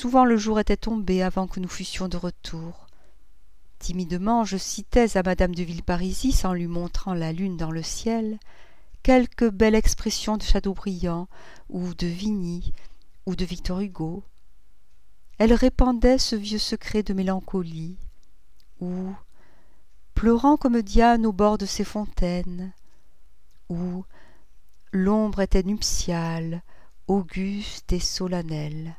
souvent le jour était tombé avant que nous fussions de retour. Timidement, je citais à madame de Villeparisis, en lui montrant la lune dans le ciel, quelque belle expression de Chateaubriand, ou de Vigny, ou de Victor Hugo. Elle répandait ce vieux secret de mélancolie, ou, pleurant comme Diane au bord de ses fontaines, ou l'ombre était nuptiale, auguste et solennelle.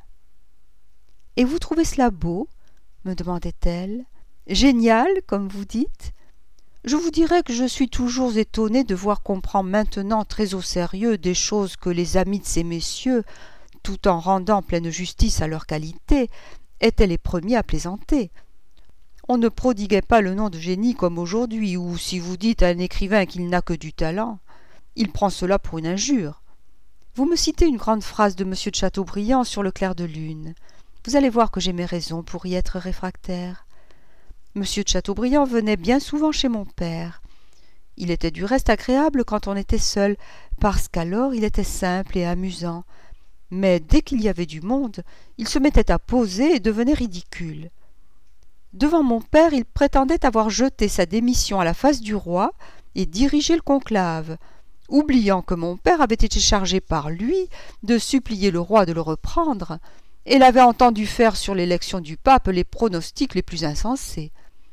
« Et vous trouvez cela beau ?» me demandait-elle. « Génial, comme vous dites ? Je vous dirais que je suis toujours étonnée de voir qu'on prend maintenant très au sérieux des choses que les amis de ces messieurs, tout en rendant pleine justice à leur qualité, étaient les premiers à plaisanter. On ne prodiguait pas le nom de génie comme aujourd'hui, où si vous dites à un écrivain qu'il n'a que du talent, il prend cela pour une injure. Vous me citez une grande phrase de M. de Chateaubriand sur le clair de lune. Vous allez voir que j'ai mes raisons pour y être réfractaire. M. de Chateaubriand venait bien souvent chez mon père. Il était du reste agréable quand on était seul, parce qu'alors il était simple et amusant. Mais dès qu'il y avait du monde, il se mettait à poser et devenait ridicule. Devant mon père, il prétendait avoir jeté sa démission à la face du roi et dirigé le conclave, oubliant que mon père avait été chargé par lui de supplier le roi de le reprendre, et l'avait entendu faire sur l'élection du pape les pronostics les plus insensés.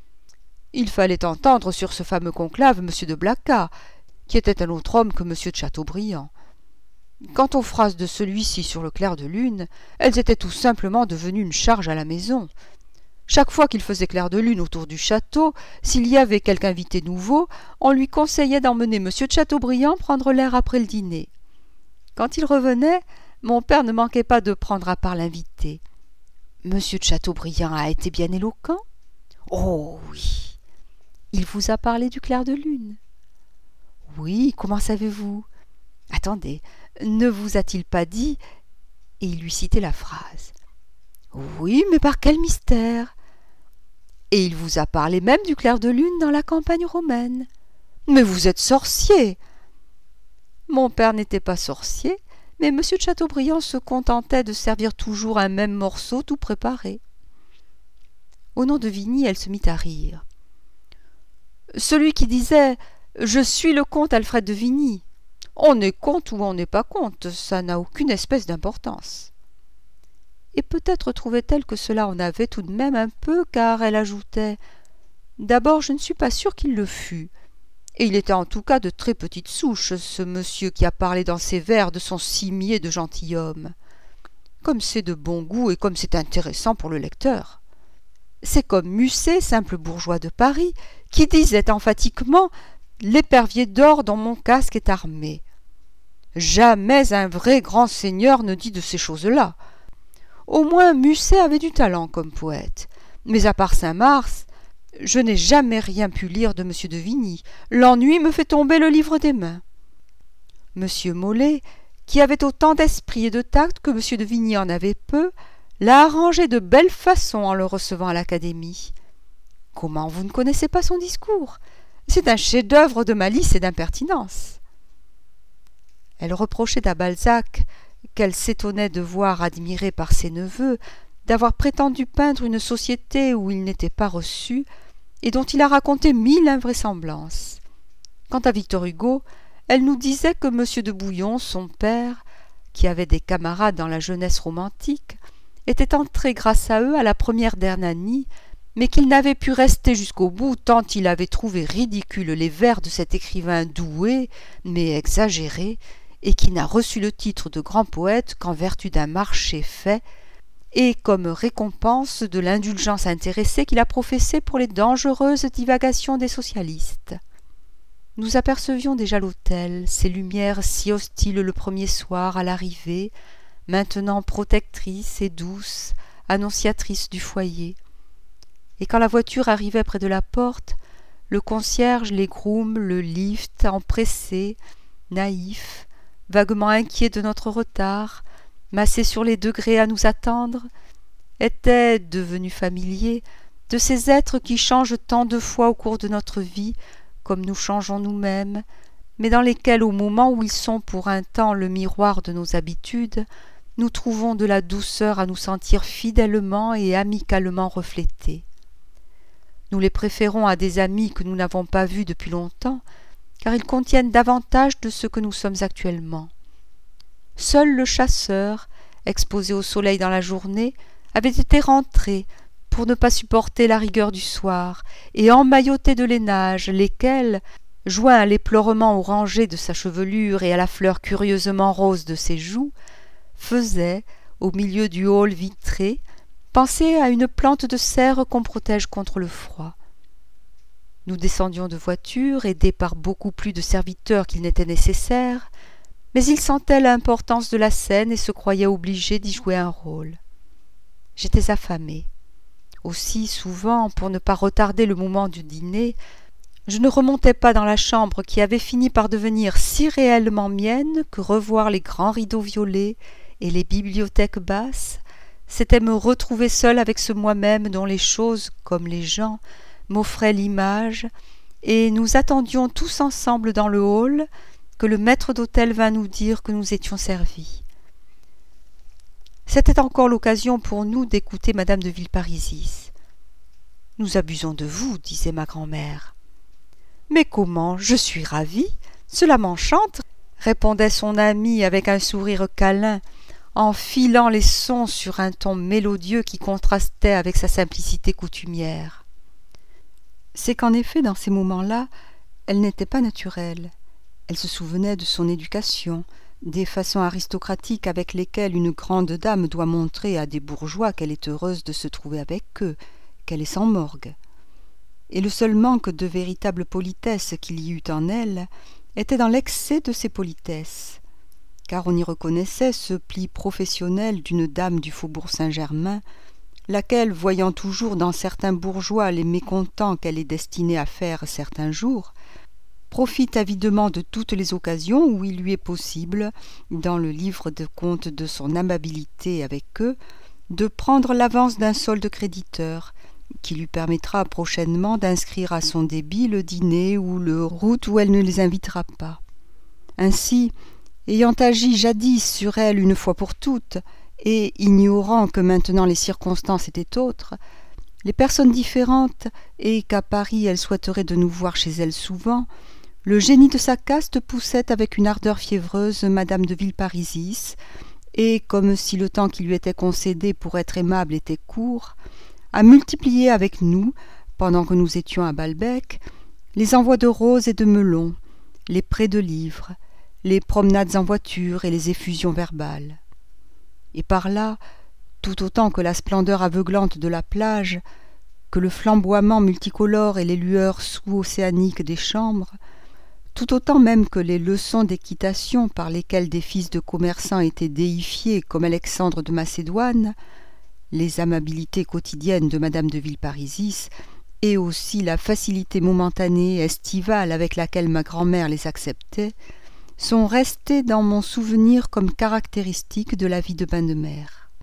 Il fallait entendre sur ce fameux conclave M. de Blacas, qui était un autre homme que M. de Chateaubriand. Quant aux phrases de celui-ci sur le clair de lune, elles étaient tout simplement devenues une charge à la maison. Chaque fois qu'il faisait clair de lune autour du château, s'il y avait quelque invité nouveau, on lui conseillait d'emmener M. de Chateaubriand prendre l'air après le dîner. Quand il revenait, mon père ne manquait pas de prendre à part l'invité. « Monsieur de Chateaubriand a été bien éloquent ?»« Oh oui. » « Il vous a parlé du clair de lune ?»« Oui, comment savez-vous ?»« Attendez, ne vous a-t-il pas dit ?» Et il lui citait la phrase. « Oui, mais par quel mystère ?» « Et il vous a parlé même du clair de lune dans la campagne romaine. »« Mais vous êtes sorcier !» Mon père n'était pas sorcier, mais M. de Chateaubriand se contentait de servir toujours un même morceau tout préparé. Au nom de Vigny, elle se mit à rire. Celui qui disait « Je suis le comte Alfred de Vigny ». On est comte ou on n'est pas comte, ça n'a aucune espèce d'importance. Et peut-être trouvait-elle que cela en avait tout de même un peu, car elle ajoutait « D'abord, je ne suis pas sûre qu'il le fût. Et il était en tout cas de très petite souche, ce monsieur qui a parlé dans ses vers de son cimier de gentilhomme. Comme c'est de bon goût et comme c'est intéressant pour le lecteur. C'est comme Musset, simple bourgeois de Paris, qui disait emphatiquement « L'épervier d'or dont mon casque est armé ». Jamais un vrai grand seigneur ne dit de ces choses-là. Au moins Musset avait du talent comme poète, mais à part Saint-Mars, je n'ai jamais rien pu lire de M. de Vigny. L'ennui me fait tomber le livre des mains. M. Molé, qui avait autant d'esprit et de tact que M. de Vigny en avait peu, l'a arrangé de belle façon en le recevant à l'Académie. Comment vous ne connaissez pas son discours ? C'est un chef-d'œuvre de malice et d'impertinence. Elle reprochait à Balzac, qu'elle s'étonnait de voir admiré par ses neveux, d'avoir prétendu peindre une société où il n'était pas reçu, et dont il a raconté 1000 invraisemblances. Quant à Victor Hugo, elle nous disait que M. de Bouillon, son père, qui avait des camarades dans la jeunesse romantique, était entré grâce à eux à la première d'Hernani, mais qu'il n'avait pu rester jusqu'au bout tant il avait trouvé ridicules les vers de cet écrivain doué, mais exagéré, et qui n'a reçu le titre de grand poète qu'en vertu d'un marché fait, et comme récompense de l'indulgence intéressée qu'il a professée pour les dangereuses divagations des socialistes. Nous apercevions déjà l'hôtel, ses lumières si hostiles le premier soir à l'arrivée, maintenant protectrices et douces, annonciatrices du foyer. Et quand la voiture arrivait près de la porte, le concierge, les grooms, le lift, empressés, naïfs, vaguement inquiets de notre retard, massés sur les degrés à nous attendre, étaient devenus familiers de ces êtres qui changent tant de fois au cours de notre vie, comme nous changeons nous-mêmes, mais dans lesquels, au moment où ils sont pour un temps le miroir de nos habitudes, nous trouvons de la douceur à nous sentir fidèlement et amicalement reflétés. Nous les préférons à des amis que nous n'avons pas vus depuis longtemps, car ils contiennent davantage de ce que nous sommes actuellement. Seul le chasseur, exposé au soleil dans la journée, avait été rentré pour ne pas supporter la rigueur du soir, et emmailloté de lainages, lesquels, joints à l'éplorement orangé de sa chevelure et à la fleur curieusement rose de ses joues, faisaient, au milieu du hall vitré, penser à une plante de serre qu'on protège contre le froid. Nous descendions de voiture, aidés par beaucoup plus de serviteurs qu'il n'était nécessaire, mais il sentait l'importance de la scène et se croyait obligé d'y jouer un rôle. J'étais affamée. Aussi, souvent, pour ne pas retarder le moment du dîner, je ne remontais pas dans la chambre qui avait fini par devenir si réellement mienne que revoir les grands rideaux violets et les bibliothèques basses, c'était me retrouver seule avec ce moi-même dont les choses, comme les gens, m'offraient l'image, et nous attendions tous ensemble dans le hall que le maître d'hôtel vint nous dire que nous étions servis. C'était encore l'occasion pour nous d'écouter madame de Villeparisis. « Nous abusons de vous, disait ma grand-mère. »« Mais comment, je suis ravie, cela m'enchante, » répondait son amie avec un sourire câlin, en filant les sons sur un ton mélodieux qui contrastait avec sa simplicité coutumière. C'est qu'en effet, dans ces moments-là, elle n'était pas naturelle. Elle se souvenait de son éducation, des façons aristocratiques avec lesquelles une grande dame doit montrer à des bourgeois qu'elle est heureuse de se trouver avec eux, qu'elle est sans morgue. Et le seul manque de véritable politesse qu'il y eut en elle était dans l'excès de ces politesses, car on y reconnaissait ce pli professionnel d'une dame du faubourg Saint-Germain, laquelle, voyant toujours dans certains bourgeois les mécontents qu'elle est destinée à faire certains jours, profite avidement de toutes les occasions où il lui est possible, dans le livre de compte de son amabilité avec eux, de prendre l'avance d'un solde créditeur, qui lui permettra prochainement d'inscrire à son débit le dîner ou le route où elle ne les invitera pas. Ainsi, ayant agi jadis sur elle une fois pour toutes, et ignorant que maintenant les circonstances étaient autres, les personnes différentes, et qu'à Paris elle souhaiterait de nous voir chez elle souvent, le génie de sa caste poussait avec une ardeur fiévreuse madame de Villeparisis, et, comme si le temps qui lui était concédé pour être aimable était court, à multiplier avec nous, pendant que nous étions à Balbec, les envois de roses et de melons, les prêts de livres, les promenades en voiture et les effusions verbales. Et par là, tout autant que la splendeur aveuglante de la plage, que le flamboiement multicolore et les lueurs sous-océaniques des chambres, tout autant même que les leçons d'équitation par lesquelles des fils de commerçants étaient déifiés comme Alexandre de Macédoine, les amabilités quotidiennes de madame de Villeparisis, et aussi la facilité momentanée, estivale avec laquelle ma grand-mère les acceptait, sont restés dans mon souvenir comme caractéristiques de la vie de bain de mer.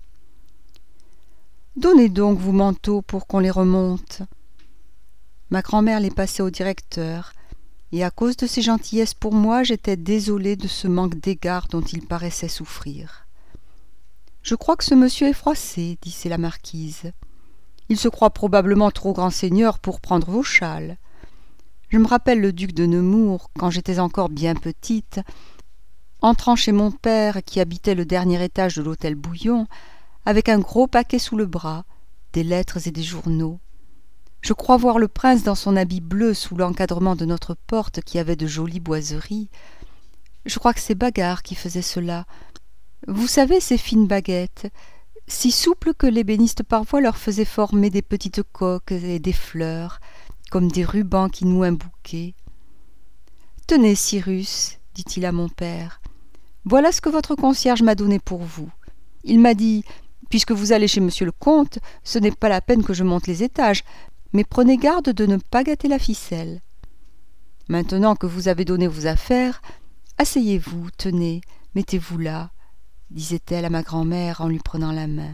Donnez donc vos manteaux pour qu'on les remonte. Ma grand-mère les passait au directeur, et à cause de ses gentillesses pour moi, j'étais désolée de ce manque d'égard dont il paraissait souffrir. « Je crois que ce monsieur est froissé, disait la marquise. Il se croit probablement trop grand seigneur pour prendre vos châles. Je me rappelle le duc de Nemours, quand j'étais encore bien petite, entrant chez mon père, qui habitait le dernier étage de l'hôtel Bouillon, avec un gros paquet sous le bras, des lettres et des journaux. Je crois voir le prince dans son habit bleu sous l'encadrement de notre porte qui avait de jolies boiseries. Je crois que c'est Bagard qui faisait cela. Vous savez, ces fines baguettes, si souples que l'ébéniste parfois leur faisait former des petites coques et des fleurs, comme des rubans qui nouent un bouquet. « Tenez, Cyrus, dit-il à mon père, voilà ce que votre concierge m'a donné pour vous. Il m'a dit, puisque vous allez chez monsieur le comte, ce n'est pas la peine que je monte les étages, mais prenez garde de ne pas gâter la ficelle. Maintenant que vous avez donné vos affaires, asseyez-vous, tenez, mettez-vous là, disait-elle à ma grand-mère en lui prenant la main.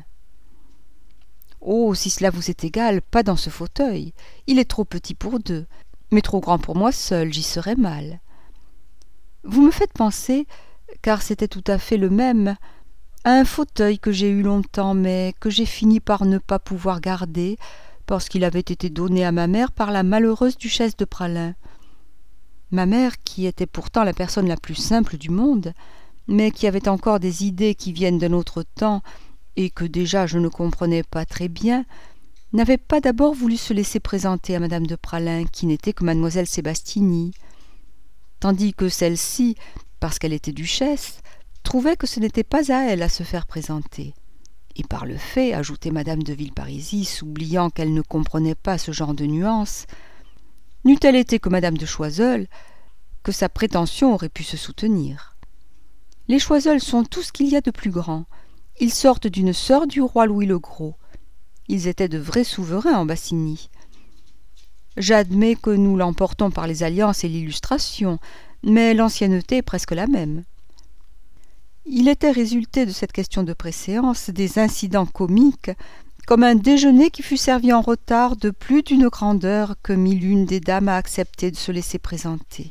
Oh, si cela vous est égal, pas dans ce fauteuil. Il est trop petit pour deux, mais trop grand pour moi seul, j'y serais mal. Vous me faites penser, car c'était tout à fait le même, un fauteuil que j'ai eu longtemps, mais que j'ai fini par ne pas pouvoir garder, parce qu'il avait été donné à ma mère par la malheureuse duchesse de Praslin. Ma mère, qui était pourtant la personne la plus simple du monde, mais qui avait encore des idées qui viennent d'un autre temps, et que déjà je ne comprenais pas très bien, n'avait pas d'abord voulu se laisser présenter à madame de Praslin, qui n'était que mademoiselle Sébastini, tandis que celle-ci, parce qu'elle était duchesse, trouvait que ce n'était pas à elle à se faire présenter. Et par le fait, ajoutait madame de Villeparisis, oubliant qu'elle ne comprenait pas ce genre de nuances, n'eût-elle été que madame de Choiseul, que sa prétention aurait pu se soutenir. Les Choiseul sont tout ce qu'il y a de plus grand. Ils sortent d'une sœur du roi Louis le Gros. Ils étaient de vrais souverains en Bassigny. J'admets que nous l'emportons par les alliances et l'illustration, mais l'ancienneté est presque la même. Il était résulté de cette question de préséance des incidents comiques, comme un déjeuner qui fut servi en retard de plus d'une grandeur que mit l'une des dames à accepter de se laisser présenter.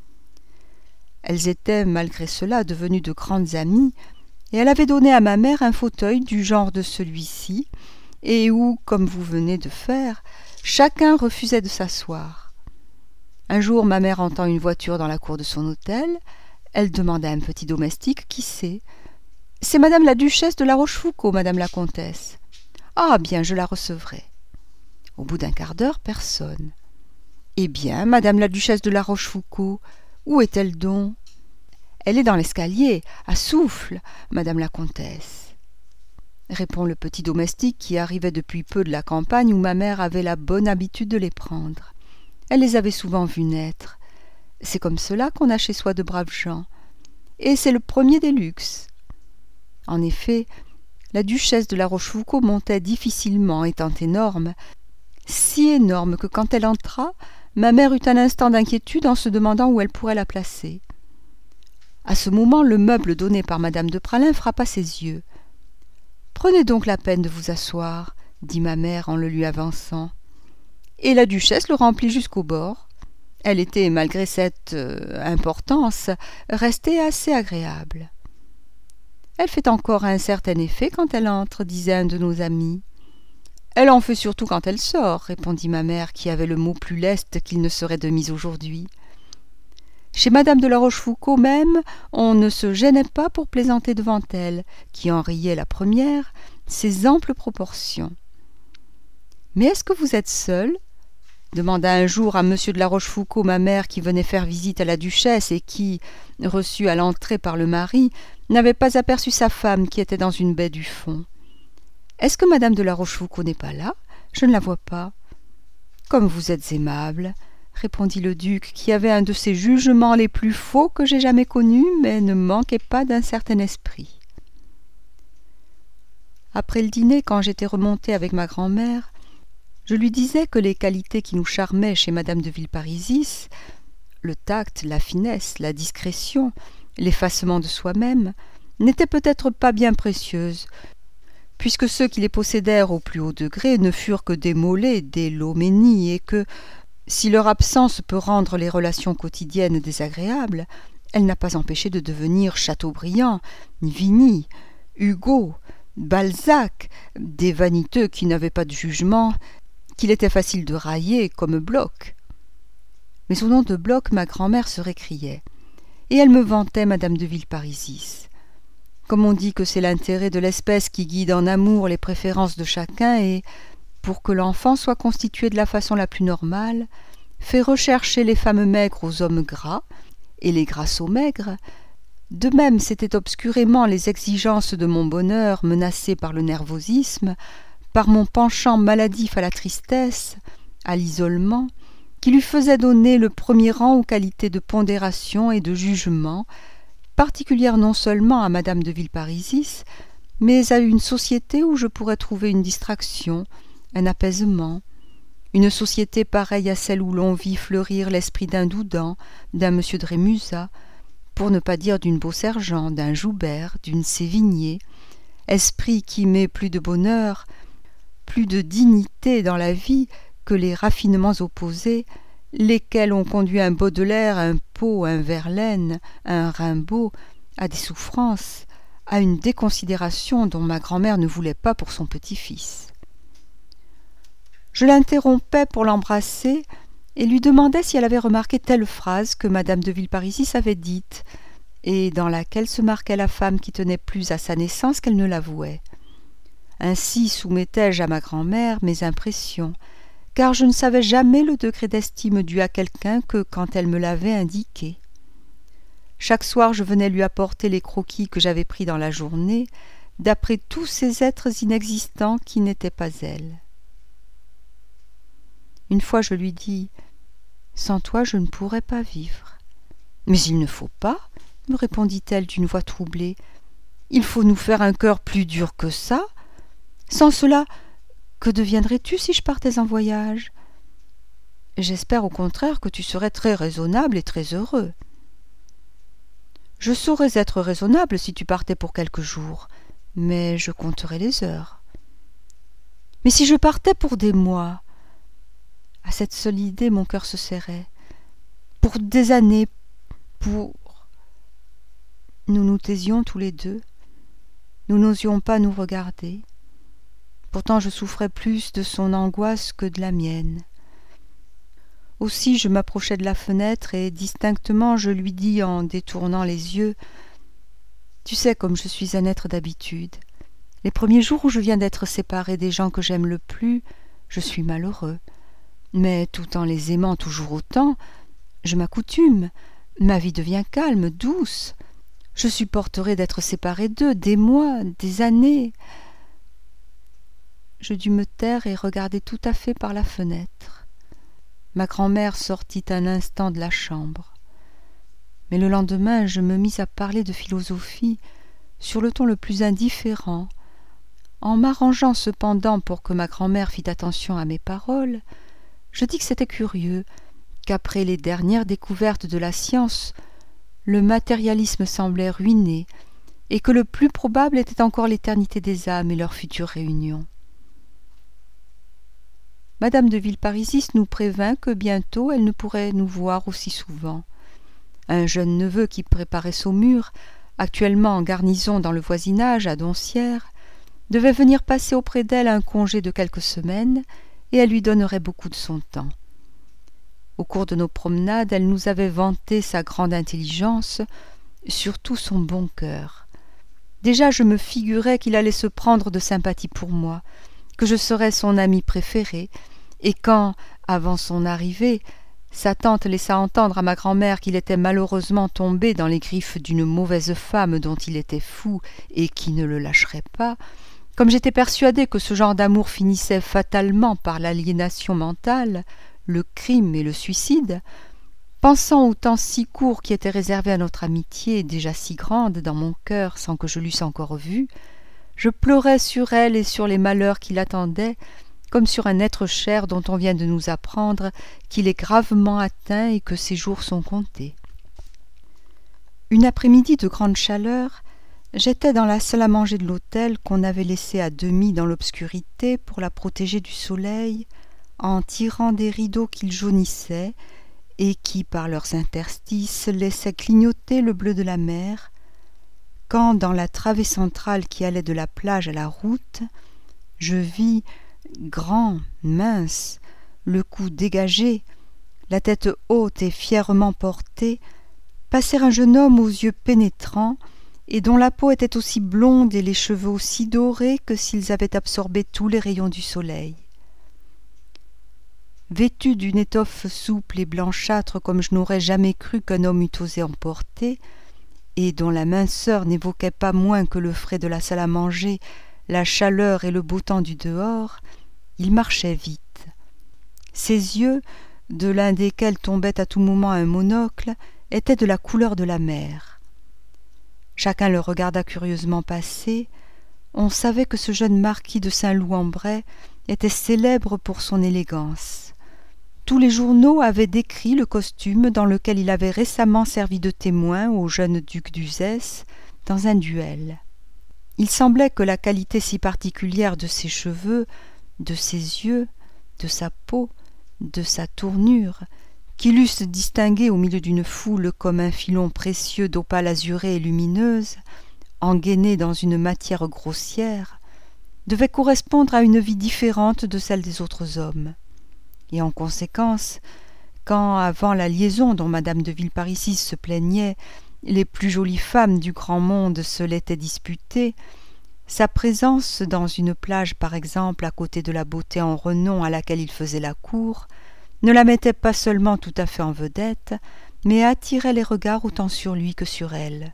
Elles étaient, malgré cela, devenues de grandes amies, et elle avait donné à ma mère un fauteuil du genre de celui-ci, et où, comme vous venez de faire, chacun refusait de s'asseoir. Un jour, ma mère entend une voiture dans la cour de son hôtel. Elle demande à un petit domestique qui c'est. « C'est madame la duchesse de La Rochefoucauld, madame la comtesse. »« Ah bien, je la recevrai. » Au bout d'un quart d'heure, personne. « Eh bien, madame la duchesse de La Rochefoucauld, où est-elle donc ?»« Elle est dans l'escalier, à souffle, madame la comtesse. » répond le petit domestique qui arrivait depuis peu de la campagne où ma mère avait la bonne habitude de les prendre. Elle les avait souvent vus naître. C'est comme cela qu'on a chez soi de braves gens. Et c'est le premier des luxes. En effet, la duchesse de La Rochefoucauld montait difficilement, étant énorme, si énorme que quand elle entra, ma mère eut un instant d'inquiétude en se demandant où elle pourrait la placer. À ce moment, le meuble donné par madame de Praslin frappa ses yeux. « Prenez donc la peine de vous asseoir, » dit ma mère en le lui avançant. Et la duchesse le remplit jusqu'au bord. Elle était, malgré cette importance, restée assez agréable. « Elle fait encore un certain effet quand elle entre, » disait un de nos amis. « Elle en fait surtout quand elle sort, » répondit ma mère, qui avait le mot plus leste qu'il ne serait de mise aujourd'hui. Chez madame de La Rochefoucauld même, on ne se gênait pas pour plaisanter devant elle, qui en riait la première, ses amples proportions. « Mais est-ce que vous êtes seule ?» demanda un jour à monsieur de La Rochefoucauld ma mère qui venait faire visite à la duchesse et qui, reçue à l'entrée par le mari, n'avait pas aperçu sa femme qui était dans une baie du fond. « Est-ce que madame de La Rochefoucauld n'est pas là ? Je ne la vois pas. »« Comme vous êtes aimable !» répondit le duc, qui avait un de ces jugements les plus faux que j'aie jamais connus, mais ne manquait pas d'un certain esprit. Après le dîner, quand j'étais remontée avec ma grand-mère, je lui disais que les qualités qui nous charmaient chez madame de Villeparisis, le tact, la finesse, la discrétion, l'effacement de soi-même, n'étaient peut-être pas bien précieuses, puisque ceux qui les possédèrent au plus haut degré ne furent que des Molé, des Loménie, et que, si leur absence peut rendre les relations quotidiennes désagréables, elle n'a pas empêché de devenir Chateaubriand, Vigny, Hugo, Balzac, des vaniteux qui n'avaient pas de jugement, qu'il était facile de railler comme Bloch. Mais au nom de Bloch, ma grand-mère se récriait, et elle me vantait madame de Villeparisis. Comme on dit que c'est l'intérêt de l'espèce qui guide en amour les préférences de chacun et, pour que l'enfant soit constitué de la façon la plus normale, fait rechercher les femmes maigres aux hommes gras et les grasses aux maigres, de même c'étaient obscurément les exigences de mon bonheur menacé par le nervosisme, par mon penchant maladif à la tristesse, à l'isolement, qui lui faisait donner le premier rang aux qualités de pondération et de jugement, particulières non seulement à madame de Villeparisis, mais à une société où je pourrais trouver une distraction, un apaisement, une société pareille à celle où l'on vit fleurir l'esprit d'un Doudan, d'un monsieur de Rémusat, pour ne pas dire d'une Beausergent, d'un Joubert, d'une Sévigné, esprit qui met plus de bonheur, plus de dignité dans la vie que les raffinements opposés, lesquels ont conduit un Baudelaire, un Poe, un Verlaine, un Rimbaud à des souffrances, à une déconsidération dont ma grand-mère ne voulait pas pour son petit-fils. Je l'interrompais pour l'embrasser et lui demandais si elle avait remarqué telle phrase que madame de Villeparisis avait dite, et dans laquelle se marquait la femme qui tenait plus à sa naissance qu'elle ne l'avouait. Ainsi soumettais-je à ma grand-mère mes impressions, car je ne savais jamais le degré d'estime dû à quelqu'un que quand elle me l'avait indiqué. Chaque soir je venais lui apporter les croquis que j'avais pris dans la journée, d'après tous ces êtres inexistants qui n'étaient pas elle. Une fois je lui dis « Sans toi je ne pourrais pas vivre. »« Mais il ne faut pas, » me répondit-elle d'une voix troublée. « Il faut nous faire un cœur plus dur que ça. Sans cela, que deviendrais-tu si je partais en voyage ? J'espère au contraire que tu serais très raisonnable et très heureux. »« Je saurais être raisonnable si tu partais pour quelques jours, mais je compterais les heures. »« Mais si je partais pour des mois ?» À cette seule idée, mon cœur se serrait. Pour des années, pour... Nous nous taisions tous les deux. Nous n'osions pas nous regarder. Pourtant je souffrais plus de son angoisse que de la mienne. Aussi je m'approchai de la fenêtre et distinctement je lui dis en détournant les yeux « Tu sais comme je suis un être d'habitude. Les premiers jours où je viens d'être séparé des gens que j'aime le plus, je suis malheureux. Mais tout en les aimant toujours autant, je m'accoutume, ma vie devient calme, douce. Je supporterai d'être séparé d'eux des mois, des années. » Je dus me taire et regarder tout à fait par la fenêtre. Ma grand-mère sortit un instant de la chambre. Mais le lendemain, je me mis à parler de philosophie sur le ton le plus indifférent, en m'arrangeant cependant pour que ma grand-mère fît attention à mes paroles. Je dis que c'était curieux, qu'après les dernières découvertes de la science, le matérialisme semblait ruiné, et que le plus probable était encore l'éternité des âmes et leur future réunion. Madame de Villeparisis nous prévint que bientôt elle ne pourrait nous voir aussi souvent. Un jeune neveu qui préparait Saumur, actuellement en garnison dans le voisinage à Doncières, devait venir passer auprès d'elle un congé de quelques semaines, et elle lui donnerait beaucoup de son temps. Au cours de nos promenades, elle nous avait vanté sa grande intelligence, surtout son bon cœur. Déjà je me figurais qu'il allait se prendre de sympathie pour moi, que je serais son ami préféré, et quand, avant son arrivée, sa tante laissa entendre à ma grand-mère qu'il était malheureusement tombé dans les griffes d'une mauvaise femme dont il était fou et qui ne le lâcherait pas, comme j'étais persuadée que ce genre d'amour finissait fatalement par l'aliénation mentale, le crime et le suicide, pensant au temps si court qui était réservé à notre amitié, déjà si grande dans mon cœur sans que je l'eusse encore vue, je pleurais sur elle et sur les malheurs qui l'attendaient, comme sur un être cher dont on vient de nous apprendre qu'il est gravement atteint et que ses jours sont comptés. Une après-midi de grande chaleur, j'étais dans la salle à manger de l'hôtel qu'on avait laissée à demi dans l'obscurité pour la protéger du soleil, en tirant des rideaux qu'ils jaunissaient et qui, par leurs interstices, laissaient clignoter le bleu de la mer, quand, dans la travée centrale qui allait de la plage à la route, je vis, grand, mince, le cou dégagé, la tête haute et fièrement portée, passer un jeune homme aux yeux pénétrants et dont la peau était aussi blonde et les cheveux aussi dorés que s'ils avaient absorbé tous les rayons du soleil. Vêtu d'une étoffe souple et blanchâtre comme je n'aurais jamais cru qu'un homme eût osé en porter, et dont la minceur n'évoquait pas moins que le frais de la salle à manger, la chaleur et le beau temps du dehors, il marchait vite. Ses yeux, de l'un desquels tombait à tout moment un monocle, étaient de la couleur de la mer. Chacun le regarda curieusement passer. On savait que ce jeune marquis de Saint-Loup-en-Bray était célèbre pour son élégance. Tous les journaux avaient décrit le costume dans lequel il avait récemment servi de témoin au jeune duc d'Uzès dans un duel. Il semblait que la qualité si particulière de ses cheveux, de ses yeux, de sa peau, de sa tournure, qui l'eussent distingué au milieu d'une foule comme un filon précieux d'opale azurée et lumineuse, engainée dans une matière grossière, devait correspondre à une vie différente de celle des autres hommes. Et en conséquence, quand, avant la liaison dont madame de Villeparisis se plaignait, les plus jolies femmes du grand monde se l'étaient disputée, sa présence dans une plage, par exemple, à côté de la beauté en renom à laquelle il faisait la cour, ne la mettait pas seulement tout à fait en vedette, mais attirait les regards autant sur lui que sur elle.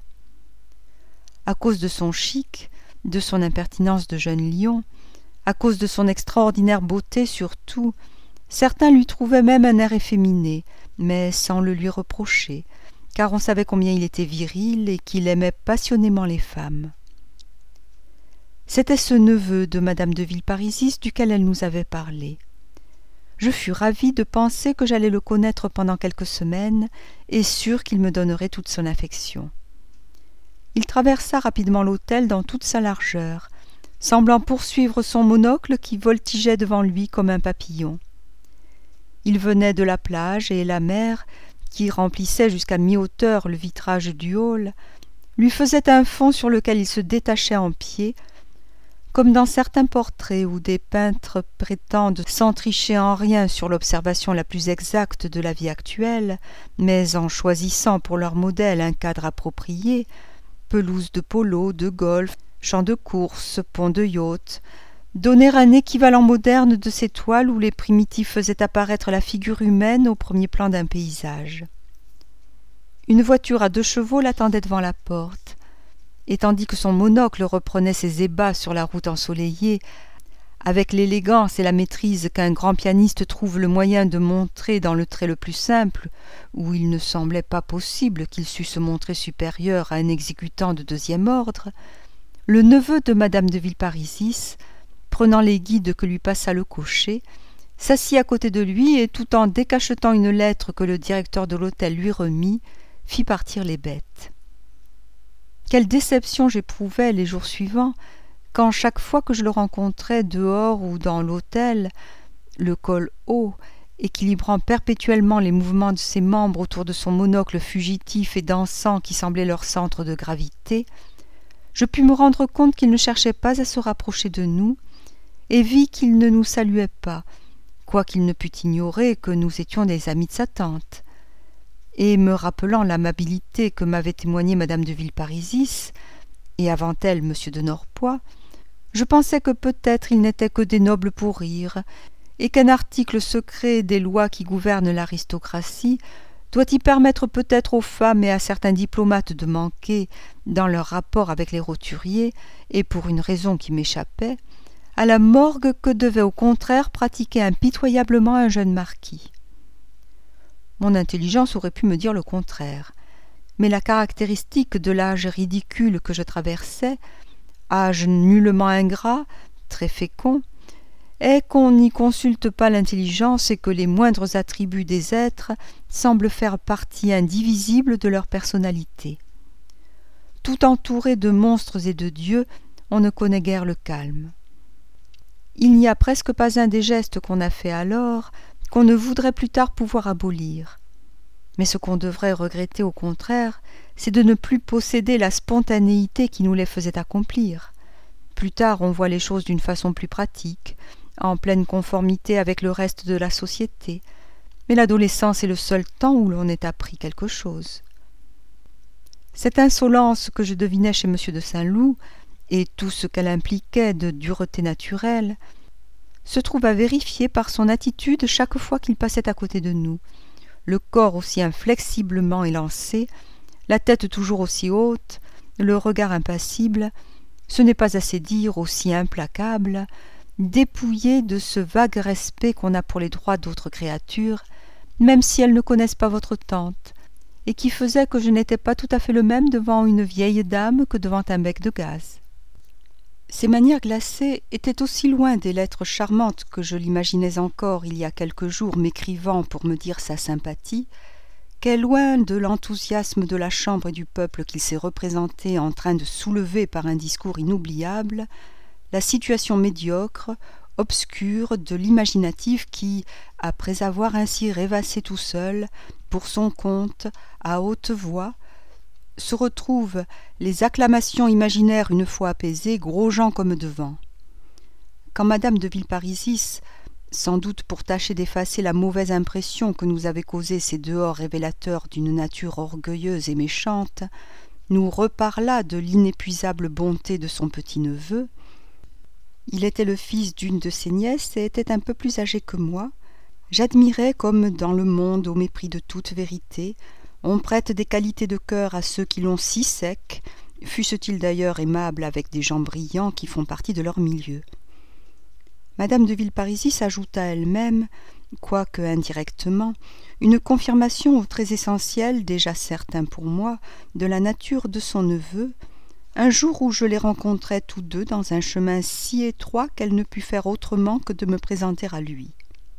À cause de son chic, de son impertinence de jeune lion, à cause de son extraordinaire beauté surtout, certains lui trouvaient même un air efféminé, mais sans le lui reprocher, car on savait combien il était viril et qu'il aimait passionnément les femmes. C'était ce neveu de madame de Villeparisis duquel elle nous avait parlé. Je fus ravie de penser que j'allais le connaître pendant quelques semaines et sûre qu'il me donnerait toute son affection. Il traversa rapidement l'hôtel dans toute sa largeur, semblant poursuivre son monocle qui voltigeait devant lui comme un papillon. Il venait de la plage et la mer, qui remplissait jusqu'à mi-hauteur le vitrage du hall, lui faisait un fond sur lequel il se détachait en pied, comme dans certains portraits où des peintres prétendent sans tricher en rien sur l'observation la plus exacte de la vie actuelle, mais en choisissant pour leur modèle un cadre approprié, pelouse de polo, de golf, champ de course, pont de yacht, donner un équivalent moderne de ces toiles où les primitifs faisaient apparaître la figure humaine au premier plan d'un paysage. Une voiture à 2 chevaux l'attendait devant la porte, et tandis que son monocle reprenait ses ébats sur la route ensoleillée, avec l'élégance et la maîtrise qu'un grand pianiste trouve le moyen de montrer dans le trait le plus simple, où il ne semblait pas possible qu'il sût se montrer supérieur à un exécutant de 2e ordre, le neveu de madame de Villeparisis, prenant les guides que lui passa le cocher, s'assit à côté de lui et, tout en décachetant une lettre que le directeur de l'hôtel lui remit, fit partir les bêtes. Quelle déception j'éprouvais les jours suivants, quand chaque fois que je le rencontrais dehors ou dans l'hôtel, le col haut, équilibrant perpétuellement les mouvements de ses membres autour de son monocle fugitif et dansant qui semblait leur centre de gravité, je pus me rendre compte qu'il ne cherchait pas à se rapprocher de nous, et vis qu'il ne nous saluait pas, quoiqu'il ne pût ignorer que nous étions des amis de sa tante. Et me rappelant l'amabilité que m'avait témoignée madame de Villeparisis, et avant elle monsieur de Norpois, je pensais que peut-être ils n'étaient que des nobles pour rire, et qu'un article secret des lois qui gouvernent l'aristocratie doit y permettre peut-être aux femmes et à certains diplomates de manquer, dans leur rapport avec les roturiers, et pour une raison qui m'échappait, à la morgue que devait au contraire pratiquer impitoyablement un jeune marquis. Mon intelligence aurait pu me dire le contraire, mais la caractéristique de l'âge ridicule que je traversais, âge nullement ingrat, très fécond, est qu'on n'y consulte pas l'intelligence et que les moindres attributs des êtres semblent faire partie indivisible de leur personnalité. Tout entouré de monstres et de dieux, on ne connaît guère le calme. Il n'y a presque pas un des gestes qu'on a fait alors qu'on ne voudrait plus tard pouvoir abolir. Mais ce qu'on devrait regretter au contraire, c'est de ne plus posséder la spontanéité qui nous les faisait accomplir. Plus tard, on voit les choses d'une façon plus pratique, en pleine conformité avec le reste de la société, mais l'adolescence est le seul temps où l'on ait appris quelque chose. Cette insolence que je devinais chez M. de Saint-Loup, et tout ce qu'elle impliquait de dureté naturelle, se trouve à vérifier par son attitude chaque fois qu'il passait à côté de nous, le corps aussi inflexiblement élancé, la tête toujours aussi haute, le regard impassible, ce n'est pas assez dire aussi implacable, dépouillé de ce vague respect qu'on a pour les droits d'autres créatures, même si elles ne connaissent pas votre tante, et qui faisait que je n'étais pas tout à fait le même devant une vieille dame que devant un bec de gaz. Ces manières glacées étaient aussi loin des lettres charmantes que je l'imaginais encore il y a quelques jours m'écrivant pour me dire sa sympathie, qu'est loin de l'enthousiasme de la Chambre et du peuple qu'il s'est représenté en train de soulever par un discours inoubliable, la situation médiocre, obscure de l'imaginatif qui, après avoir ainsi rêvassé tout seul, pour son compte, à haute voix, se retrouvent les acclamations imaginaires une fois apaisées, gros gens comme devant. Quand madame de Villeparisis, sans doute pour tâcher d'effacer la mauvaise impression que nous avaient causée ces dehors révélateurs d'une nature orgueilleuse et méchante, nous reparla de l'inépuisable bonté de son petit-neveu. Il était le fils d'une de ses nièces et était un peu plus âgé que moi. J'admirais comme dans le monde, au mépris de toute vérité, on prête des qualités de cœur à ceux qui l'ont si sec, fussent-ils d'ailleurs aimables avec des gens brillants qui font partie de leur milieu. Madame de Villeparisis ajouta elle-même, quoique indirectement, une confirmation très essentielle, déjà certain pour moi, de la nature de son neveu, un jour où je les rencontrai tous deux dans un chemin si étroit qu'elle ne put faire autrement que de me présenter à lui.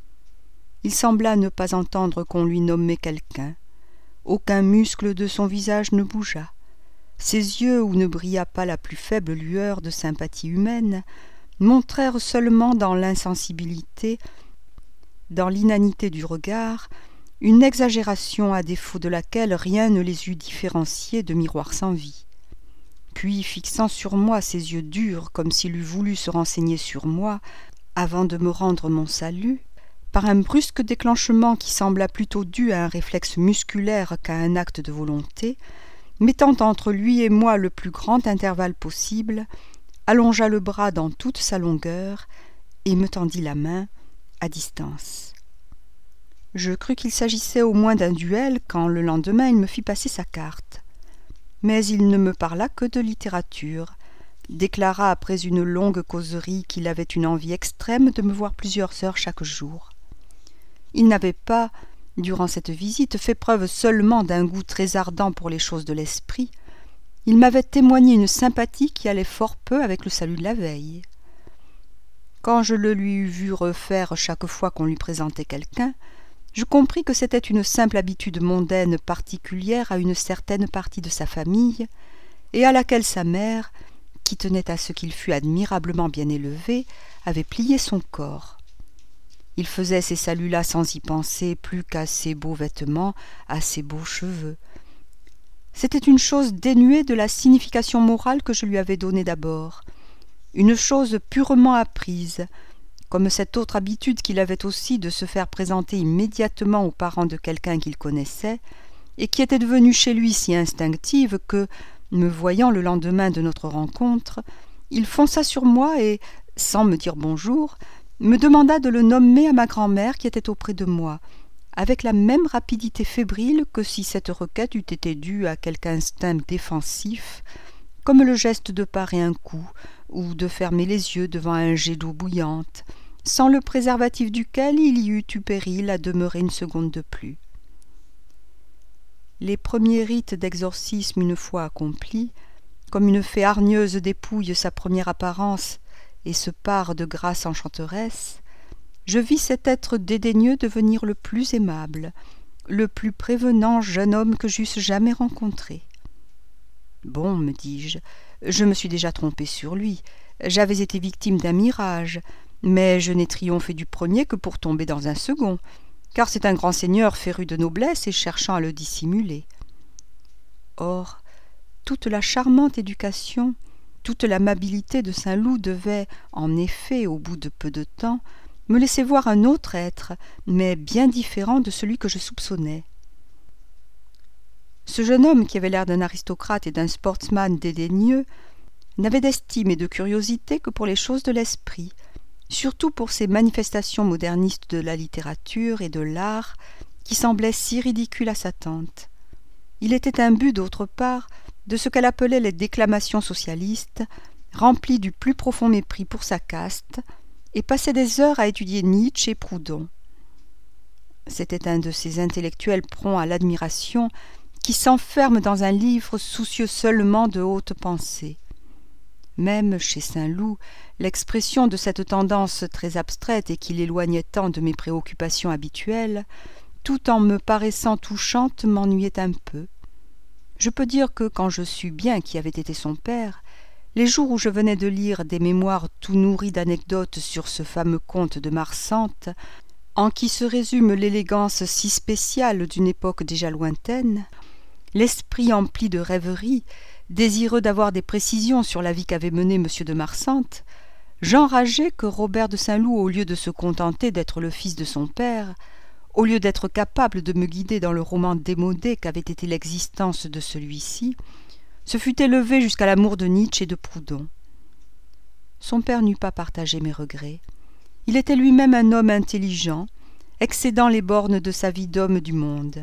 Il sembla ne pas entendre qu'on lui nommait quelqu'un. Aucun muscle de son visage ne bougea. Ses yeux, où ne brilla pas la plus faible lueur de sympathie humaine, montrèrent seulement dans l'insensibilité, dans l'inanité du regard, une exagération à défaut de laquelle rien ne les eût différenciés de miroirs sans vie. Puis, fixant sur moi ses yeux durs comme s'il eût voulu se renseigner sur moi, avant de me rendre mon salut, par un brusque déclenchement qui sembla plutôt dû à un réflexe musculaire qu'à un acte de volonté, mettant entre lui et moi le plus grand intervalle possible, allongea le bras dans toute sa longueur et me tendit la main à distance. Je crus qu'il s'agissait au moins d'un duel quand le lendemain il me fit passer sa carte. Mais il ne me parla que de littérature, déclara après une longue causerie qu'il avait une envie extrême de me voir plusieurs heures chaque jour. Il n'avait pas, durant cette visite, fait preuve seulement d'un goût très ardent pour les choses de l'esprit. Il m'avait témoigné une sympathie qui allait fort peu avec le salut de la veille. Quand je le lui eus vu refaire chaque fois qu'on lui présentait quelqu'un, je compris que c'était une simple habitude mondaine particulière à une certaine partie de sa famille, et à laquelle sa mère, qui tenait à ce qu'il fût admirablement bien élevé, avait plié son corps. Il faisait ces saluts-là sans y penser plus qu'à ses beaux vêtements, à ses beaux cheveux. C'était une chose dénuée de la signification morale que je lui avais donnée d'abord, une chose purement apprise, comme cette autre habitude qu'il avait aussi de se faire présenter immédiatement aux parents de quelqu'un qu'il connaissait, et qui était devenue chez lui si instinctive que, me voyant le lendemain de notre rencontre, il fonça sur moi et, sans me dire bonjour, me demanda de le nommer à ma grand-mère qui était auprès de moi, avec la même rapidité fébrile que si cette requête eût été due à quelque instinct défensif, comme le geste de parer un coup, ou de fermer les yeux devant un jet d'eau bouillante, sans le préservatif duquel il y eût eu péril à demeurer une seconde de plus. Les premiers rites d'exorcisme une fois accomplis, comme une fée hargneuse dépouille sa première apparence et se pare de grâce enchanteresse, je vis cet être dédaigneux devenir le plus aimable, le plus prévenant jeune homme que j'eusse jamais rencontré. « Bon, me dis-je, je me suis déjà trompé sur lui, j'avais été victime d'un mirage, mais je n'ai triomphé du premier que pour tomber dans un second, car c'est un grand seigneur féru de noblesse et cherchant à le dissimuler. » Or, toute la charmante éducation, toute l'amabilité de Saint-Loup devait, en effet, au bout de peu de temps, me laisser voir un autre être, mais bien différent de celui que je soupçonnais. Ce jeune homme, qui avait l'air d'un aristocrate et d'un sportsman dédaigneux, n'avait d'estime et de curiosité que pour les choses de l'esprit, surtout pour ces manifestations modernistes de la littérature et de l'art qui semblaient si ridicules à sa tante. Il était imbu, d'autre part, de ce qu'elle appelait les déclamations socialistes, rempli du plus profond mépris pour sa caste, et passait des heures à étudier Nietzsche et Proudhon. C'était un de ces intellectuels prompts à l'admiration qui s'enferment dans un livre soucieux seulement de haute pensée. Même chez Saint-Loup, l'expression de cette tendance très abstraite et qui l'éloignait tant de mes préoccupations habituelles, tout en me paraissant touchante, m'ennuyait un peu. Je peux dire que, quand je sus bien qui avait été son père, les jours où je venais de lire des mémoires tout nourris d'anecdotes sur ce fameux comte de Marsante, en qui se résume l'élégance si spéciale d'une époque déjà lointaine, L'esprit empli de rêveries, désireux d'avoir des précisions sur la vie qu'avait menée M. de Marsantes, j'enrageais que Robert de Saint-Loup, au lieu de se contenter d'être le fils de son père, au lieu d'être capable de me guider dans le roman démodé qu'avait été l'existence de celui-ci, se fût élevé jusqu'à l'amour de Nietzsche et de Proudhon. Son père n'eût pas partagé mes regrets. Il était lui-même un homme intelligent, excédant les bornes de sa vie d'homme du monde.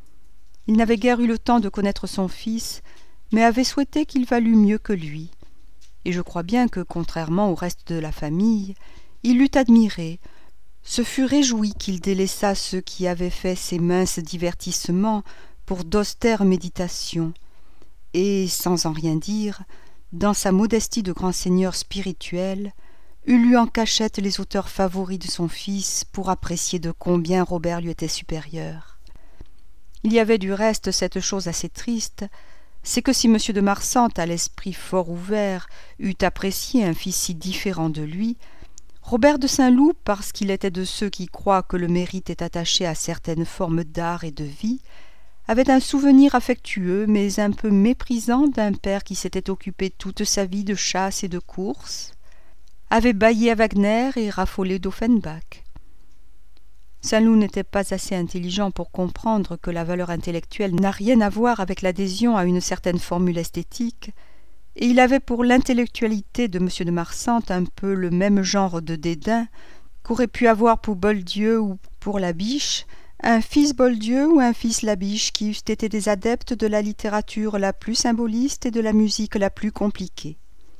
Il n'avait guère eu le temps de connaître son fils, mais avait souhaité qu'il valût mieux que lui. Et je crois bien que, contrairement au reste de la famille, il l'eût admiré, se fût réjoui qu'il délaissât ceux qui avaient fait ces minces divertissements pour d'austères méditations, et, sans en rien dire, dans sa modestie de grand seigneur spirituel, eût lu en cachette les auteurs favoris de son fils pour apprécier de combien Robert lui était supérieur. Il y avait du reste cette chose assez triste, c'est que si M. de Marsantes, à l'esprit fort ouvert, eût apprécié un fils si différent de lui, Robert de Saint-Loup, parce qu'il était de ceux qui croient que le mérite est attaché à certaines formes d'art et de vie, avait un souvenir affectueux mais un peu méprisant d'un père qui s'était occupé toute sa vie de chasse et de course, avait bâillé à Wagner et raffolé d'Offenbach. Saint-Loup n'était pas assez intelligent pour comprendre que la valeur intellectuelle n'a rien à voir avec l'adhésion à une certaine formule esthétique, et il avait pour l'intellectualité de M. de Marsantes un peu le même genre de dédain qu'aurait pu avoir pour Boldieu ou pour Labiche un fils Boldieu ou un fils Labiche qui eussent été des adeptes de la littérature la plus symboliste et de la musique la plus compliquée.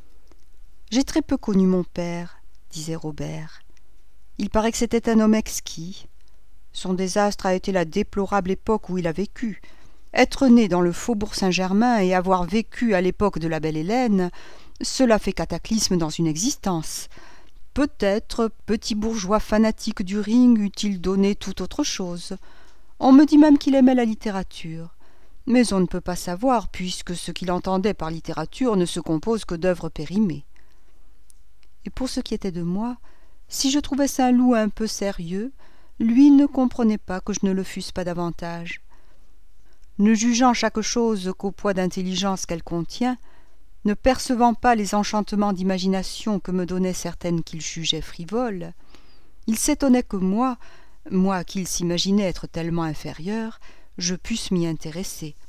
« J'ai très peu connu mon père, » disait Robert. « Il paraît que c'était un homme exquis. Son désastre a été la déplorable époque où il a vécu. Être né dans le faubourg Saint-Germain et avoir vécu à l'époque de la belle Hélène, cela fait cataclysme dans une existence. Peut-être, petit bourgeois fanatique du ring, eût-il donné tout autre chose. On me dit même qu'il aimait la littérature. Mais on ne peut pas savoir, puisque ce qu'il entendait par littérature ne se compose que d'œuvres périmées. Et pour ce qui était de moi, si je trouvais Saint-Loup un peu sérieux, lui ne comprenait pas que je ne le fusse pas davantage. Ne jugeant chaque chose qu'au poids d'intelligence qu'elle contient, ne percevant pas les enchantements d'imagination que me donnaient certaines qu'il jugeait frivoles, il s'étonnait que moi qu'il s'imaginait être tellement inférieur, je pusse m'y intéresser.